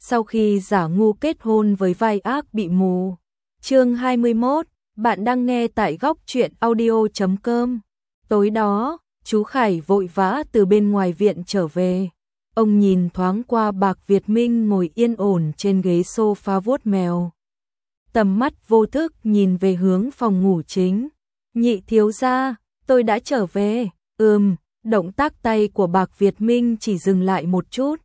sau khi giả ngu kết hôn với vai ác bị mù. Chương 21, bạn đang nghe tại góc truyện audio.com. Tối đó, chú Khải vội vã từ bên ngoài viện trở về. Ông nhìn thoáng qua Bạc Việt Minh ngồi yên ổn trên ghế sofa vuốt mèo. Tầm mắt vô thức nhìn về hướng phòng ngủ chính. Nhị thiếu gia, tôi đã trở về. Động tác tay của Bạc Việt Minh chỉ dừng lại một chút.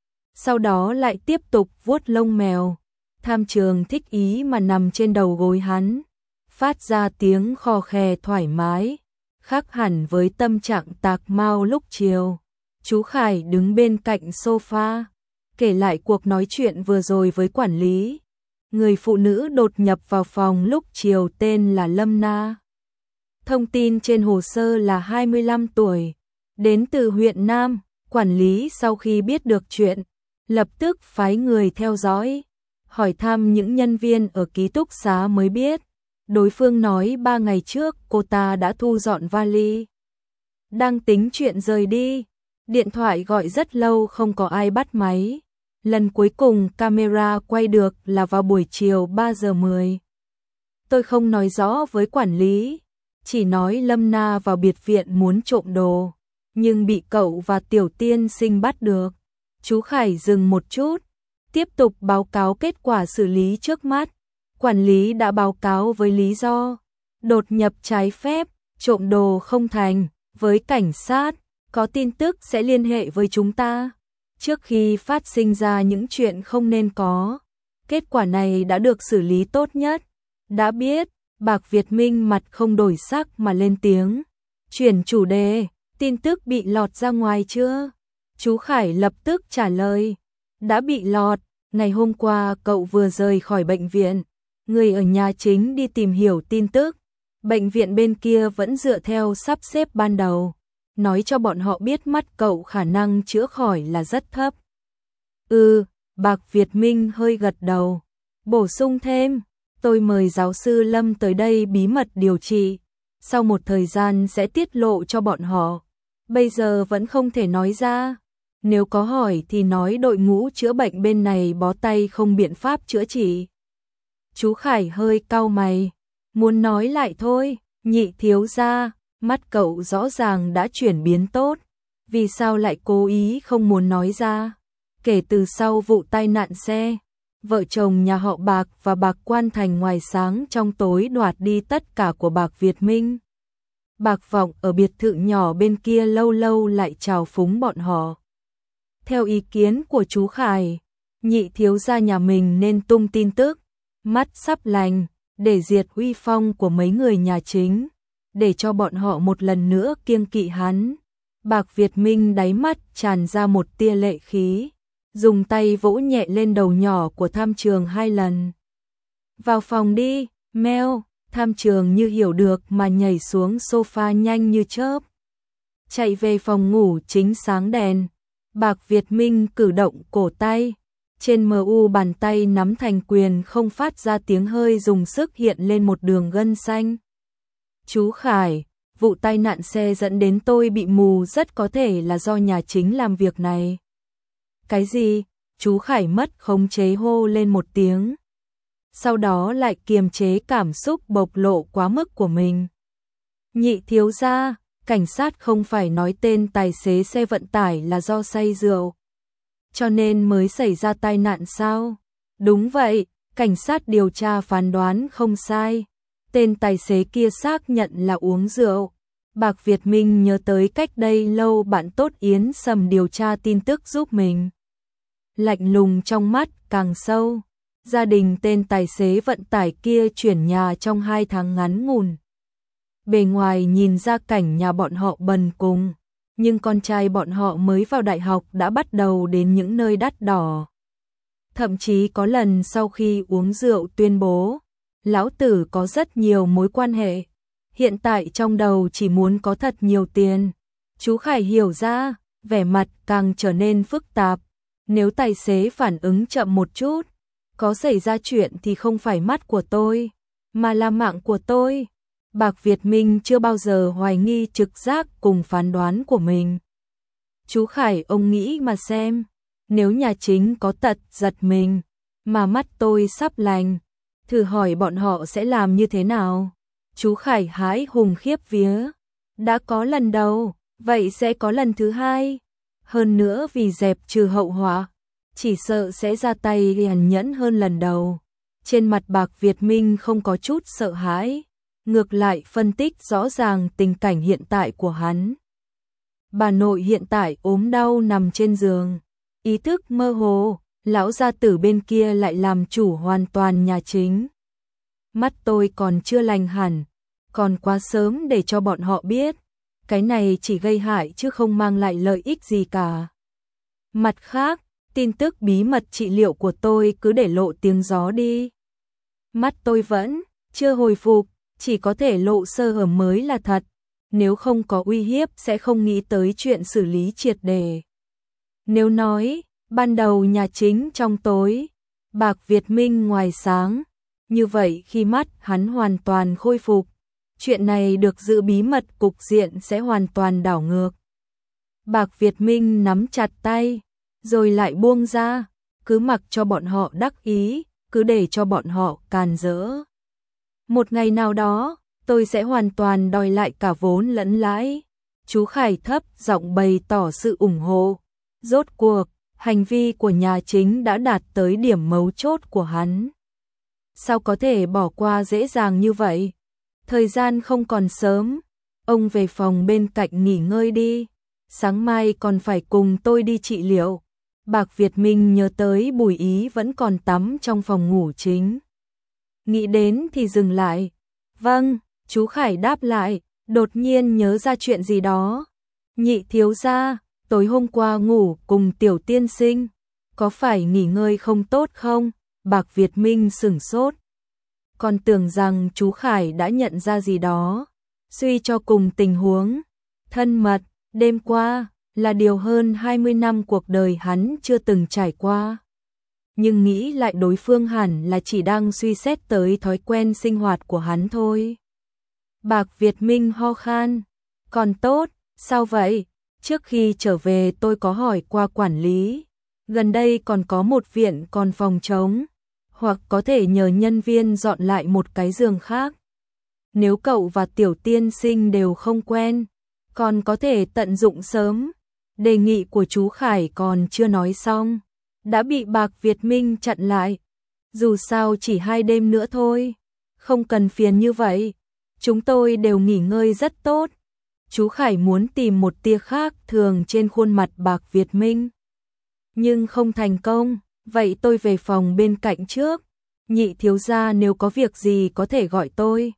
Sau đó lại tiếp tục vuốt lông mèo. Tham Trường thích ý mà nằm trên đầu gối hắn, phát ra tiếng khò khè thoải mái, khác hẳn với tâm trạng tạc mau lúc chiều. Chú Khải đứng bên cạnh sofa, kể lại cuộc nói chuyện vừa rồi với quản lý. Người phụ nữ đột nhập vào phòng lúc chiều tên là Lâm Na. Thông tin trên hồ sơ là 25 tuổi, đến từ huyện Nam. Quản lý sau khi biết được chuyện, lập tức phái người theo dõi, hỏi thăm những nhân viên ở ký túc xá mới biết. Đối phương nói 3 ngày trước cô ta đã thu dọn vali, đang tính chuyện rời đi. Điện thoại gọi rất lâu không có ai bắt máy. Lần cuối cùng camera quay được là vào buổi chiều 3 giờ 10. Tôi không nói rõ với quản lý, chỉ nói Lâm Na vào biệt viện muốn trộm đồ, nhưng bị cậu và Tiểu Tiên Sinh bắt được. Chú Khải dừng một chút, tiếp tục báo cáo kết quả xử lý trước mắt. Quản lý đã báo cáo với lý do đột nhập trái phép, trộm đồ không thành, với cảnh sát, có tin tức sẽ liên hệ với chúng ta trước khi phát sinh ra những chuyện không nên có. Kết quả này đã được xử lý tốt nhất. Đã biết, Bạc Việt Minh mặt không đổi sắc mà lên tiếng. Chuyển chủ đề, tin tức bị lọt ra ngoài chưa? Chú Khải lập tức trả lời. Đã bị lọt, ngày hôm qua cậu vừa rời khỏi bệnh viện. Người ở nhà chính đi tìm hiểu tin tức. Bệnh viện bên kia vẫn dựa theo sắp xếp ban đầu, nói cho bọn họ biết mắt cậu khả năng chữa khỏi là rất thấp. Bạc Việt Minh hơi gật đầu, bổ sung thêm, tôi mời giáo sư Lâm tới đây bí mật điều trị, sau một thời gian sẽ tiết lộ cho bọn họ. Bây giờ vẫn không thể nói ra, nếu có hỏi thì nói đội ngũ chữa bệnh bên này bó tay không biện pháp chữa trị. Chú Khải hơi cau mày, muốn nói lại thôi. Nhị thiếu gia, mắt cậu rõ ràng đã chuyển biến tốt, vì sao lại cố ý không muốn nói ra? Kể từ sau vụ tai nạn xe, vợ chồng nhà họ Bạc và Bạc Quan Thành ngoài sáng trong tối đoạt đi tất cả của Bạc Việt Minh. Bạc Vọng ở biệt thự nhỏ bên kia lâu lâu lại trào phúng bọn họ. Theo ý kiến của chú Khải, nhị thiếu gia nhà mình nên tung tin tức, mắt sắp lành, để diệt uy phong của mấy người nhà chính, để cho bọn họ một lần nữa kiêng kỵ hắn. Bạc Việt Minh đáy mắt tràn ra một tia lệ khí, dùng tay vỗ nhẹ lên đầu nhỏ của Tham Trường 2 lần. Vào phòng đi, Mel. Tham Trường như hiểu được mà nhảy xuống sofa nhanh như chớp, chạy về phòng ngủ chính sáng đèn. Bạc Việt Minh cử động cổ tay, trên mu bàn tay nắm thành quyền không phát ra tiếng hơi dùng sức hiện lên một đường gân xanh. Chú Khải, vụ tai nạn xe dẫn đến tôi bị mù rất có thể là do nhà chính làm việc này. Cái gì? Chú Khải mất khống chế hô lên một tiếng. Sau đó lại kiềm chế cảm xúc bộc lộ quá mức của mình. Nhị thiếu gia, cảnh sát không phải nói tên tài xế xe vận tải là do say rượu, cho nên mới xảy ra tai nạn sao? Đúng vậy, cảnh sát điều tra phán đoán không sai. Tên tài xế kia xác nhận là uống rượu. Bạc Việt Minh nhớ tới cách đây lâu bạn tốt Yến Sầm điều tra tin tức giúp mình. Lạnh lùng trong mắt càng sâu. Gia đình tên tài xế vận tải kia chuyển nhà trong 2 tháng ngắn ngủn. Bề ngoài nhìn ra cảnh nhà bọn họ bần cùng, nhưng con trai bọn họ mới vào đại học đã bắt đầu đến những nơi đắt đỏ. Thậm chí có lần sau khi uống rượu tuyên bố, lão tử có rất nhiều mối quan hệ, hiện tại trong đầu chỉ muốn có thật nhiều tiền. Chú Khải hiểu ra, vẻ mặt càng trở nên phức tạp. Nếu tài xế phản ứng chậm một chút, có xảy ra chuyện thì không phải mắt của tôi, mà là mạng của tôi. Bạc Việt Minh chưa bao giờ hoài nghi trực giác cùng phán đoán của mình. Chú Khải, ông nghĩ mà xem, Nếu nhà chính có tật giật mình, mà mắt tôi sắp lành, thử hỏi bọn họ sẽ làm như thế nào? Chú Khải hãi hùng khiếp vía. Đã có lần đầu, vậy sẽ có lần thứ hai. Hơn nữa vì dẹp trừ hậu họa, chỉ sợ sẽ ra tay tàn nhẫn hơn lần đầu. Trên mặt Bạc Việt Minh không có chút sợ hãi, ngược lại phân tích rõ ràng tình cảnh hiện tại của hắn. Bà nội hiện tại ốm đau nằm trên giường, ý thức mơ hồ, lão gia tử bên kia lại làm chủ hoàn toàn nhà chính. Mắt tôi còn chưa lành hẳn, còn quá sớm để cho bọn họ biết, cái này chỉ gây hại chứ không mang lại lợi ích gì cả. Mặt khác, tin tức bí mật trị liệu của tôi cứ để lộ tiếng gió đi. Mắt tôi vẫn chưa hồi phục, chỉ có thể lộ sơ hở mới là thật, nếu không có uy hiếp sẽ không nghĩ tới chuyện xử lý triệt để. Nếu nói, ban đầu nhà chính trong tối, Bạc Việt Minh ngoài sáng, như vậy khi mắt hắn hoàn toàn khôi phục, chuyện này được giữ bí mật cục diện sẽ hoàn toàn đảo ngược. Bạc Việt Minh nắm chặt tay, rồi lại buông ra, cứ mặc cho bọn họ đắc ý, cứ để cho bọn họ càn rỡ. Một ngày nào đó, tôi sẽ hoàn toàn đòi lại cả vốn lẫn lãi. Chú Khải thấp giọng bày tỏ sự ủng hộ. Rốt cuộc, hành vi của nhà chính đã đạt tới điểm mấu chốt của hắn. Sao có thể bỏ qua dễ dàng như vậy? Thời gian không còn sớm, ông về phòng bên cạnh nghỉ ngơi đi. Sáng mai còn phải cùng tôi đi trị liệu. Bạc Việt Minh nhớ tới Bùi Ý vẫn còn tắm trong phòng ngủ chính. Nghĩ đến thì dừng lại. Vâng, chú Khải đáp lại, đột nhiên nhớ ra chuyện gì đó. Nhị thiếu gia, tối hôm qua ngủ cùng Tiểu tiên sinh, có phải nghỉ ngơi không tốt không? Bạc Việt Minh sửng sốt. Còn tưởng rằng chú Khải đã nhận ra gì đó. Suy cho cùng tình huống thân mật đêm qua là điều hơn 20 năm cuộc đời hắn chưa từng trải qua. Nhưng nghĩ lại đối phương hẳn là chỉ đang suy xét tới thói quen sinh hoạt của hắn thôi. Bạc Việt Minh ho khan. Còn tốt, sao vậy? Trước khi trở về tôi có hỏi qua quản lý. Gần đây còn có một viện còn phòng trống, hoặc có thể nhờ nhân viên dọn lại một cái giường khác. Nếu cậu và Tiểu tiên sinh đều không quen, còn có thể tận dụng sớm. Đề nghị của chú Khải còn chưa nói xong, đã bị Bạc Việt Minh chặn lại. Dù sao chỉ 2 đêm nữa thôi, không cần phiền như vậy. Chúng tôi đều nghỉ ngơi rất tốt. Chú Khải muốn tìm một tia khác thường trên khuôn mặt Bạc Việt Minh, nhưng không thành công. Vậy tôi về phòng bên cạnh trước. Nhị thiếu gia nếu có việc gì có thể gọi tôi.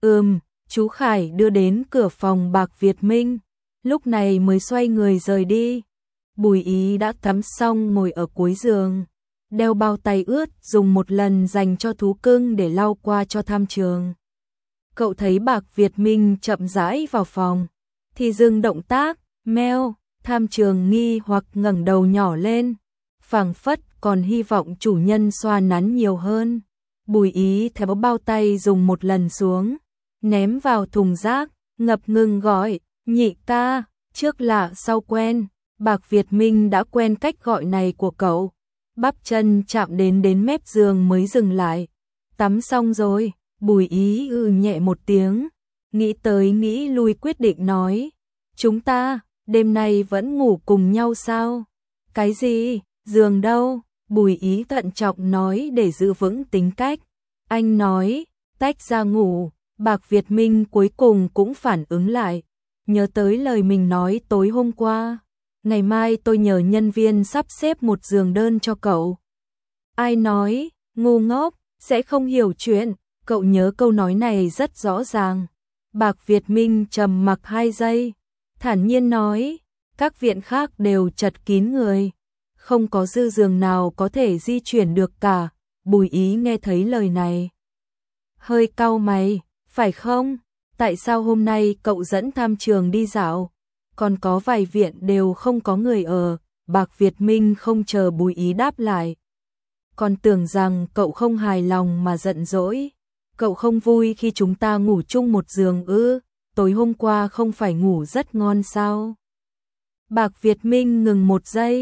Chú Khải đưa đến cửa phòng Bạc Việt Minh, lúc này mới xoay người rời đi. Bùi Ý đã tắm xong ngồi ở cuối giường, đeo bao tay ướt dùng một lần dành cho thú cưng để lau qua cho Tham Trường. Cậu thấy Bạc Việt Minh chậm rãi vào phòng, thì dừng động tác, meo. Tham Trường nghi hoặc ngẩng đầu nhỏ lên, phảng phất còn hy vọng chủ nhân xoa nắn nhiều hơn. Bùi Ý tháo bao tay dùng một lần xuống, ném vào thùng rác, ngập ngừng gọi, nhị ca, trước lạ sau quen. Bạc Việt Minh đã quen cách gọi này của cậu. Bắp chân chạm đến mép giường mới dừng lại. Tắm xong rồi, Bùi Ý nhẹ một tiếng, nghĩ tới nghĩ lui quyết định nói, chúng ta đêm nay vẫn ngủ cùng nhau sao? Cái gì? Giường đâu? Bùi Ý thận trọng nói để giữ vững tính cách. Anh nói, tách ra ngủ. Bạc Việt Minh cuối cùng cũng phản ứng lại, nhớ tới lời mình nói tối hôm qua. Ngày mai tôi nhờ nhân viên sắp xếp một giường đơn cho cậu. Ai nói, ngu ngốc, sẽ không hiểu chuyện. Cậu nhớ câu nói này rất rõ ràng. Bạc Việt Minh trầm mặc 2 giây, thản nhiên nói, các viện khác đều chật kín người, không có dư giường nào có thể di chuyển được cả. Bùi Ý nghe thấy lời này, hơi cau mày, phải không? Tại sao hôm nay cậu dẫn Tham Trường đi dạo, còn có vài viện đều không có người ở? Bạc Việt Minh không chờ Bùi Ý đáp lại, còn tưởng rằng cậu không hài lòng mà giận dỗi. Cậu không vui khi chúng ta ngủ chung một giường ư? Tối hôm qua không phải ngủ rất ngon sao? Bạc Việt Minh ngừng một giây,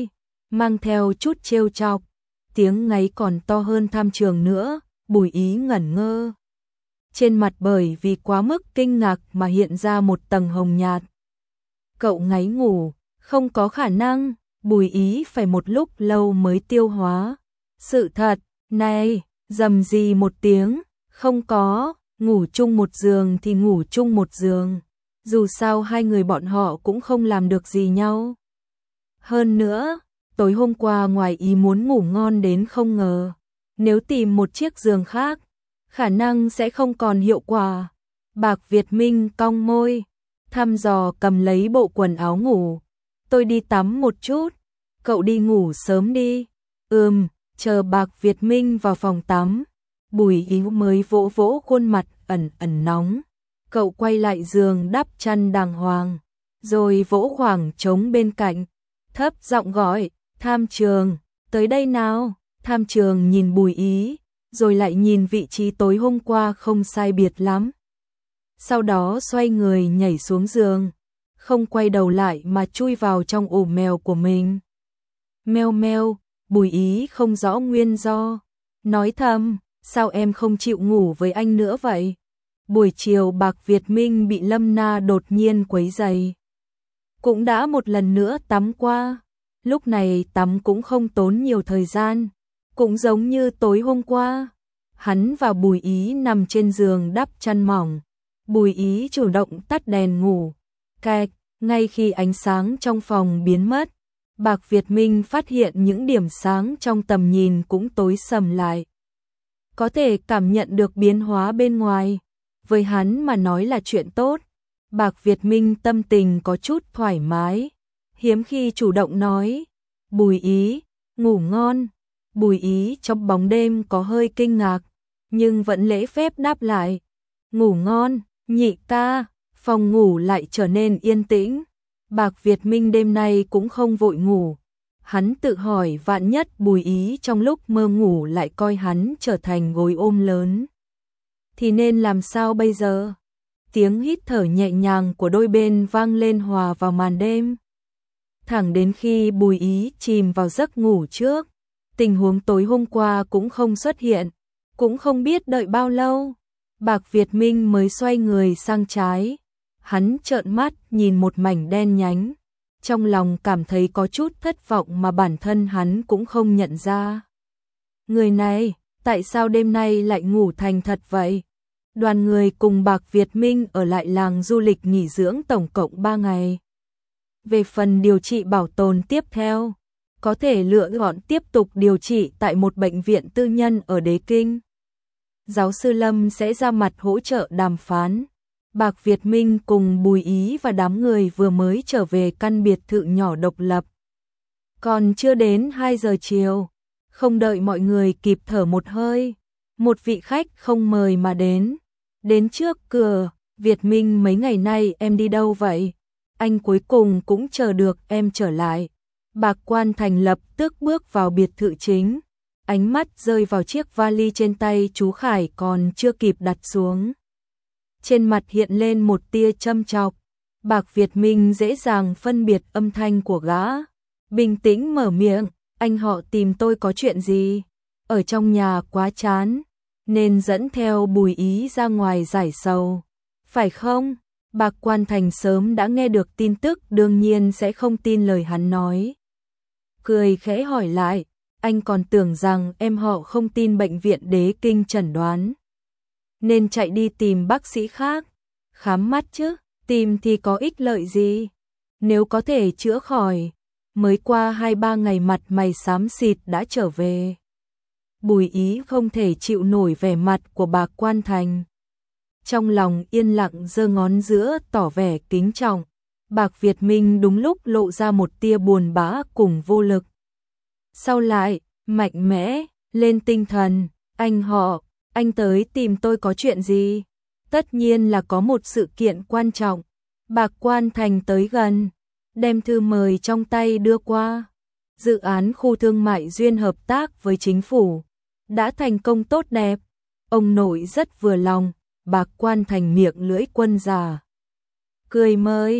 mang theo chút trêu chọc, tiếng ngáy còn to hơn Tham Trường nữa. Bùi Ý ngẩn ngơ. Trên mặt bởi vì quá mức kinh ngạc mà hiện ra một tầng hồng nhạt. Cậu ngáy ngủ, không có khả năng. Bùi Ý phải một lúc lâu mới tiêu hóa. Sự thật, này, rầm rì một tiếng, không có, ngủ chung một giường thì ngủ chung một giường. Dù sao hai người bọn họ cũng không làm được gì nhau. Hơn nữa, tối hôm qua ngoài ý muốn ngủ ngon đến không ngờ. Nếu tìm một chiếc giường khác, khả năng sẽ không còn hiệu quả. Bạc Việt Minh cong môi, thăm dò cầm lấy bộ quần áo ngủ. Tôi đi tắm một chút, cậu đi ngủ sớm đi. Chờ Bạc Việt Minh vào phòng tắm, Bùi Ý mới vỗ vỗ khuôn mặt ẩn ẩn nóng. Cậu quay lại giường đắp chăn đàng hoàng, rồi vỗ khoảng trống bên cạnh, thấp giọng gọi, Tham Trường, tới đây nào. Tham Trường nhìn Bùi Ý, rồi lại nhìn vị trí tối hôm qua không sai biệt lắm. Sau đó xoay người nhảy xuống giường, không quay đầu lại mà chui vào trong ổ mèo của mình. Meo meo, Bùi Ý không rõ nguyên do, nói thầm, sao em không chịu ngủ với anh nữa vậy? Buổi chiều Bạc Việt Minh bị Lâm Na đột nhiên quấy rầy. Cũng đã một lần nữa tắm qua, lúc này tắm cũng không tốn nhiều thời gian, cũng giống như tối hôm qua. Hắn và Bùi Ý nằm trên giường đắp chăn mỏng, Bùi Ý chủ động tắt đèn ngủ. Cạch, ngay khi ánh sáng trong phòng biến mất, Bạc Việt Minh phát hiện những điểm sáng trong tầm nhìn cũng tối sầm lại. Có thể cảm nhận được biến hóa bên ngoài, với hắn mà nói là chuyện tốt. Bạc Việt Minh tâm tình có chút thoải mái, hiếm khi chủ động nói, Bùi Ý, ngủ ngon. Bùi Ý trong bóng đêm có hơi kinh ngạc, nhưng vẫn lễ phép đáp lại, ngủ ngon, nhị ca. Phòng ngủ lại trở nên yên tĩnh. Bạc Việt Minh đêm nay cũng không vội ngủ. Hắn tự hỏi vạn nhất Bùi Ý trong lúc mơ ngủ lại coi hắn trở thành gối ôm lớn, thì nên làm sao bây giờ? Tiếng hít thở nhẹ nhàng của đôi bên vang lên hòa vào màn đêm. Thẳng đến khi Bùi Ý chìm vào giấc ngủ trước, tình huống tối hôm qua cũng không xuất hiện, cũng không biết đợi bao lâu. Bạc Việt Minh mới xoay người sang trái. Hắn trợn mắt nhìn một mảnh đen nhánh, trong lòng cảm thấy có chút thất vọng mà bản thân hắn cũng không nhận ra. Người này, tại sao đêm nay lại ngủ thành thật vậy? Đoàn người cùng Bạc Việt Minh ở lại làng du lịch nghỉ dưỡng tổng cộng 3 ngày. Về phần điều trị bảo tồn tiếp theo, có thể lựa chọn tiếp tục điều trị tại một bệnh viện tư nhân ở Đế Kinh. Giáo sư Lâm sẽ ra mặt hỗ trợ đàm phán. Bạc Việt Minh cùng Bùi Ý và đám người vừa mới trở về căn biệt thự nhỏ độc lập. Còn chưa đến 2 giờ chiều, không đợi mọi người kịp thở một hơi, một vị khách không mời mà đến. Đến trước cửa, Việt Minh mấy ngày nay em đi đâu vậy? Anh cuối cùng cũng chờ được em trở lại. Bạc Quan Thành lập tức bước vào biệt thự chính, ánh mắt rơi vào chiếc vali trên tay chú Khải còn chưa kịp đặt xuống. Trên mặt hiện lên một tia châm chọc. Bạc Việt Minh dễ dàng phân biệt âm thanh của gã, bình tĩnh mở miệng, anh họ tìm tôi có chuyện gì? Ở trong nhà quá chán, nên dẫn theo Bùi Ý ra ngoài giải sầu. Phải không? Bạc Quan Thành sớm đã nghe được tin tức, đương nhiên sẽ không tin lời hắn nói. Cười khẽ hỏi lại, anh còn tưởng rằng em họ không tin bệnh viện Đế Kinh chẩn đoán, nên chạy đi tìm bác sĩ khác khám mắt chứ, tìm thì có ích lợi gì? Nếu có thể chữa khỏi, mới qua 2-3 ngày mặt mày xám xịt đã trở về. Bùi Ý không thể chịu nổi vẻ mặt của Bạc Quan Thành, trong lòng yên lặng giơ ngón giữa tỏ vẻ kính trọng. Bạc Việt Minh đúng lúc lộ ra một tia buồn bã cùng vô lực. Sau lại, mạnh mẽ, lên tinh thần, anh họ, anh tới tìm tôi có chuyện gì? Tất nhiên là có một sự kiện quan trọng. Bạc Quan Thành tới gần, đem thư mời trong tay đưa qua. Dự án khu thương mại duyên hợp tác với chính phủ đã thành công tốt đẹp. Ông nội rất vừa lòng. Bạc Quan Thành miệng lưỡi quân già cười mời,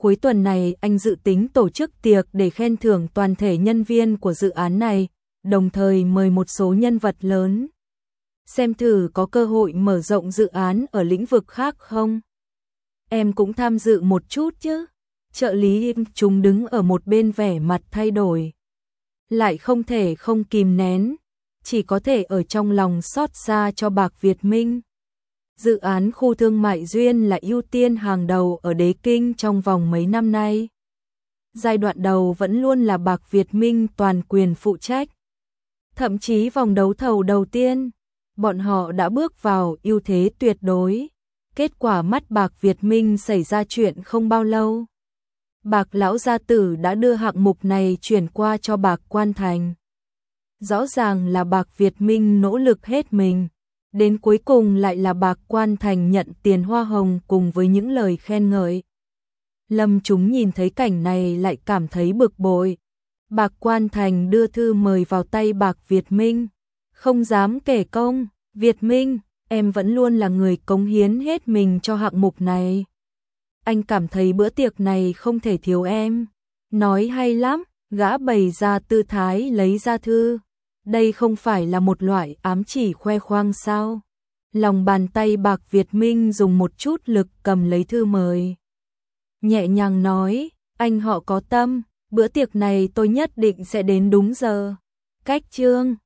Cuối tuần này anh dự tính tổ chức tiệc để khen thưởng toàn thể nhân viên của dự án này, đồng thời mời một số nhân vật lớn. Xem thử có cơ hội mở rộng dự án ở lĩnh vực khác không? Em cũng tham dự một chút chứ. Trợ lý chúng đứng ở một bên vẻ mặt thay đổi. Lại không thể không kìm nén, chỉ có thể ở trong lòng xót xa cho Bạc Việt Minh. Dự án khu thương mại Duyên là ưu tiên hàng đầu ở Đế Kinh trong vòng mấy năm nay. Giai đoạn đầu vẫn luôn là Bạc Việt Minh toàn quyền phụ trách. Thậm chí vòng đấu thầu đầu tiên, bọn họ đã bước vào ưu thế tuyệt đối. Kết quả mắt Bạc Việt Minh xảy ra chuyện không bao lâu. Bạc lão gia tử đã đưa hạng mục này chuyển qua cho Bạc Quan Thành. Rõ ràng là Bạc Việt Minh nỗ lực hết mình, đến cuối cùng lại là Bạc Quan Thành nhận tiền hoa hồng cùng với những lời khen ngợi. Lâm chúng nhìn thấy cảnh này lại cảm thấy bực bội. Bạc Quan Thành đưa thư mời vào tay Bạc Việt Minh, không dám kể công. Việt Minh, em vẫn luôn là người cống hiến hết mình cho hạng mục này. Anh cảm thấy bữa tiệc này không thể thiếu em. Nói hay lắm, gã bày ra tư thái lấy ra thư. Đây không phải là một loại ám chỉ khoe khoang sao? Lòng bàn tay Bạc Việt Minh dùng một chút lực cầm lấy thư mời. Nhẹ nhàng nói, anh họ có tâm, bữa tiệc này tôi nhất định sẽ đến đúng giờ. Cách chương